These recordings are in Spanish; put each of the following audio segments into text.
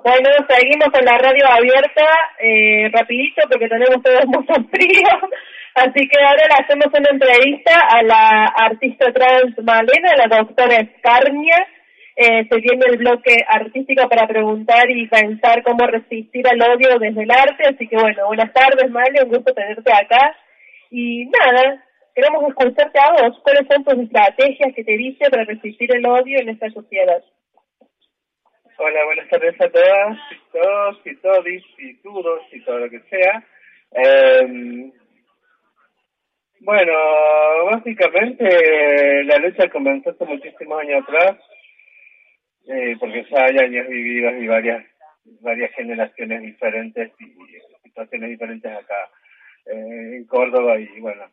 Bueno, seguimos con la radio abierta, rapidito porque tenemos todos mucho frío, así que ahora le hacemos una entrevista a la artista trans Malena, la doctora Escarnia. Se viene el bloque artístico para preguntar y pensar cómo resistir al odio desde el arte, así que bueno, buenas tardes Malena, un gusto tenerte acá. Y nada, queremos escucharte a vos, ¿cuáles son tus estrategias que te dice para resistir el odio en esta sociedad? Hola, buenas tardes a todas, y todos, y todis, y todos, y todo lo que sea. Bueno, básicamente la lucha comenzó hace muchísimos años atrás, porque ya hay años vividos y varias generaciones diferentes y situaciones diferentes acá en Córdoba y bueno,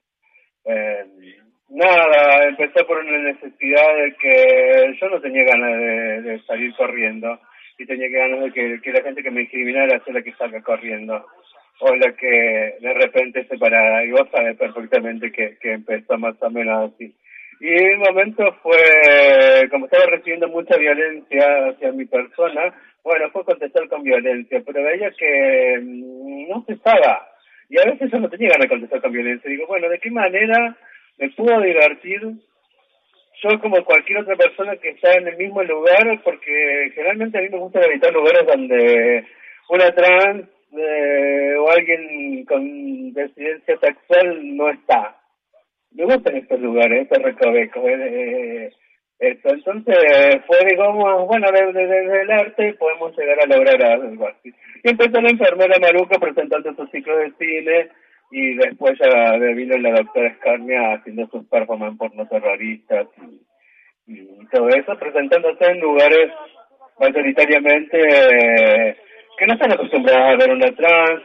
nada, empezó por una necesidad de que yo no tenía ganas de salir corriendo y tenía ganas de que la gente que me discriminara sea la que salga corriendo o la que de repente se parara, y vos sabés perfectamente que empezó más o menos así. Y el momento fue, como estaba recibiendo mucha violencia hacia mi persona, bueno, fue contestar con violencia, pero veía que no cesaba. Y a veces yo no tenía ganas de contestar con violencia. Digo, bueno, ¿de qué manera me puedo divertir yo como cualquier otra persona que está en el mismo lugar? Porque generalmente a mí me gusta evitar lugares donde una trans o alguien con disidencia sexual no está. Me gustan estos lugares, estos recovecos. Esto. Entonces fue, digamos, bueno, desde el arte podemos llegar a lograr algo así. Y empezó la enfermera Maruca presentando sus ciclos de cine, y después ya vino la doctora Escarnia haciendo sus performances porno terroristas y todo eso, presentándose en lugares mayoritariamente que no están acostumbrados a ver una trans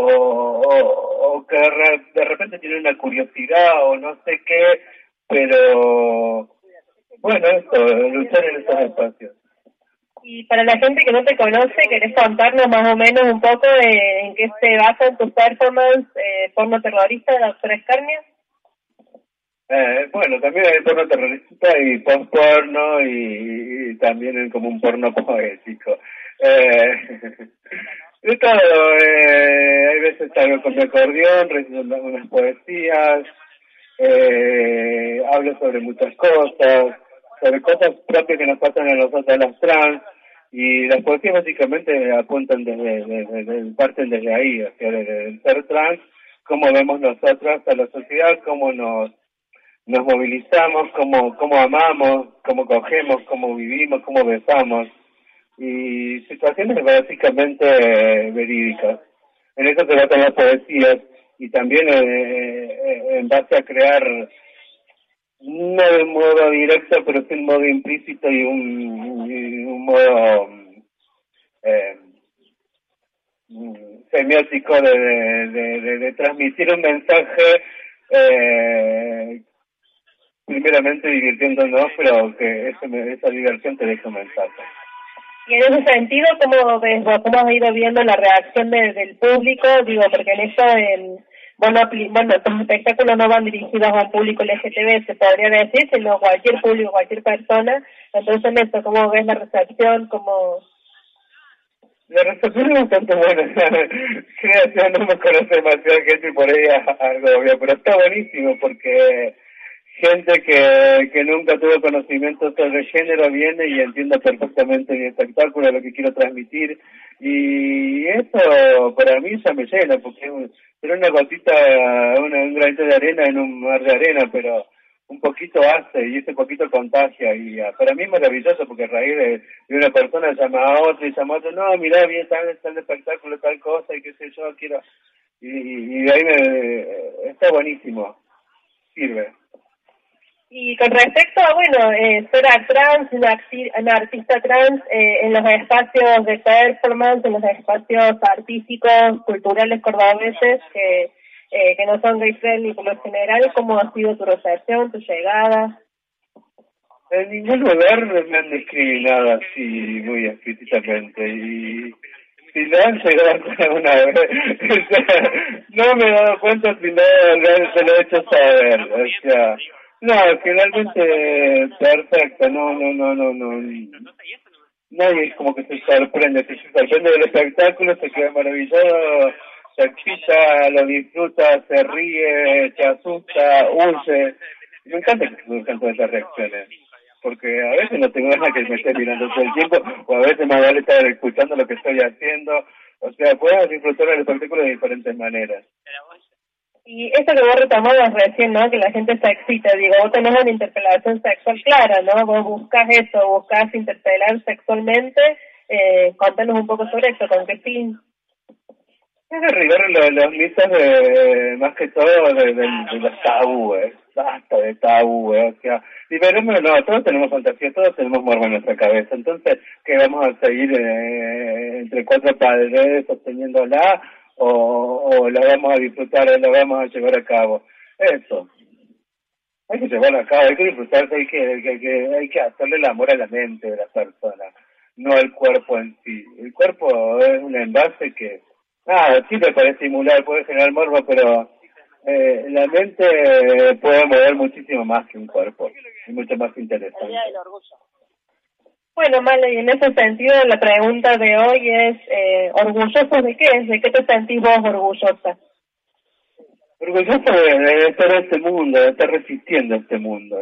o que de repente tienen una curiosidad o no sé qué, pero bueno, esto, luchar en estos espacios. Y para la gente que no te conoce, ¿querés contarnos más o menos un poco de en qué se basan tus performances porno terrorista de la doctora Escarnia? Bueno, también hay porno terrorista y post-porno y también como un porno poético. De todo, hay veces salgo con mi acordeón, recito unas poesías, hablo sobre muchas cosas, sobre cosas propias que nos pasan a nosotros las trans, y las poesías básicamente apuntan parten desde ahí, o sea, desde el ser trans, cómo vemos nosotros a la sociedad, cómo nos movilizamos, cómo amamos, cómo cogemos, cómo vivimos, cómo besamos, y situaciones básicamente verídicas. En eso se tratan las poesías, y también en base a crear, no de un modo directo, pero sí un modo implícito y un modo semiótico de transmitir un mensaje, primeramente divirtiéndonos, pero que esa diversión te deja un mensaje. Y en ese sentido, ¿cómo ves vos? ¿Cómo has ido viendo la reacción del público? Digo, porque en eso, bueno, estos espectáculos no van dirigidos a un público LGTB, se podría decir, sino cualquier público, cualquier persona. Entonces, en eso, ¿cómo ves la recepción? La recepción es bastante buena. Creo no me conoce demasiada gente y por ahí algo obvio, pero está buenísimo porque gente que nunca tuvo conocimiento sobre el género viene y entiende perfectamente mi espectáculo, lo que quiero transmitir, y eso para mí ya me llena, porque es una gotita, un granito de arena en un mar de arena, pero un poquito hace y ese poquito contagia, y para mí es maravilloso porque a raíz de una persona llama a otra y llama a otra, no, mirá, bien tal espectáculo, tal cosa y qué sé yo, quiero, y de ahí está buenísimo, sirve. Y con respecto a, ser trans, una artista trans, en los espacios de performance, en los espacios artísticos, culturales cordobeses, que no son gay friendly por lo general, ¿cómo ha sido tu recepción, tu llegada? En ningún lugar me han discriminado así muy explícitamente, y si lo han llegado alguna vez, no me he dado cuenta si no se lo he hecho saber, o sea, no, finalmente perfecto, no. nadie es como que se sorprende. Si se sorprende del espectáculo, se queda maravillado, se excita, lo disfruta, se ríe, se asusta, huye. Y me encanta que surjan todas esas reacciones, porque a veces no tengo ganas que me esté mirando todo el tiempo, o a veces más vale estar escuchando lo que estoy haciendo. O sea, puedes disfrutar del espectáculo de diferentes maneras. Y esto que vos retomabas recién, ¿no? Que la gente se excita, digo, vos tenés una interpelación sexual clara, ¿no? Vos buscás eso, buscás interpelar sexualmente, contanos un poco sobre eso, ¿con qué fin? Es derribar los mitos más que todo de los tabúes, basta de tabúes, o sea, liberémonos, no, todos tenemos fantasía, todos tenemos morbo en nuestra cabeza, entonces, ¿qué vamos a seguir entre cuatro paredes sosteniéndola o la vamos a disfrutar o la vamos a llevar a cabo? Eso, hay que llevarlo a cabo, hay que disfrutarse, hay que hacerle el amor a la mente de la persona, no al cuerpo en sí. El cuerpo es un envase que sirve para estimular, puede generar morbo, pero la mente puede mover muchísimo más que un cuerpo, y mucho más interesante. Bueno, Male, y en ese sentido la pregunta de hoy es, ¿orgulloso de qué? ¿De qué te sentís vos orgullosa? Orgulloso de estar en este mundo, de estar resistiendo a este mundo.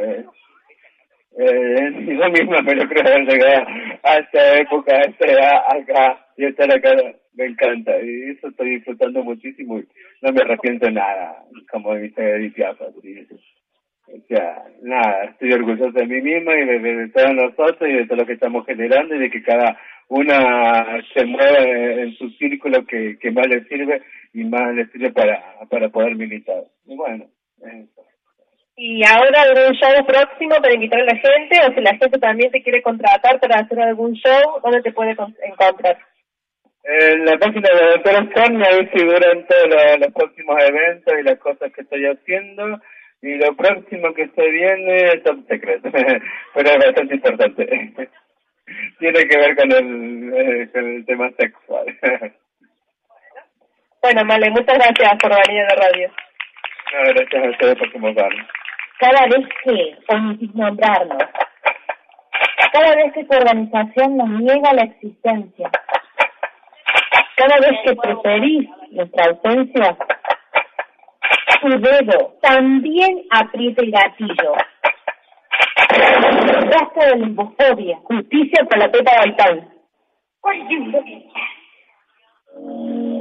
Yo misma me lo creo haber llegado a esta época, a esta edad, acá, y estar acá me encanta, y eso estoy disfrutando muchísimo y no me arrepiento de nada, como dice Edith Piaf. O sea, nada, estoy orgulloso de mí misma y de todos nosotros y de todo lo que estamos generando y de que cada una se mueva en su círculo que más le sirve y más le sirve para poder militar. Y bueno, eso. ¿Y ahora algún show próximo para invitar a la gente? O si la gente también te quiere contratar para hacer algún show, ¿dónde te puede encontrar? En la página de Doctor Scan ahí figuran todos los próximos eventos y las cosas que estoy haciendo. Y lo próximo que se viene es Top Secret, pero es bastante importante. Tiene que ver con el tema sexual. Bueno, Male, muchas gracias por venir a la radio. No, gracias a ustedes por convocarme. Cada vez que omitís nombrarnos, cada vez que tu organización nos niega la existencia, cada vez que preferís nuestra ausencia, tu dedo también aprieta el gatillo. Basta de limbofobia, justicia por la Pepa Gaitán.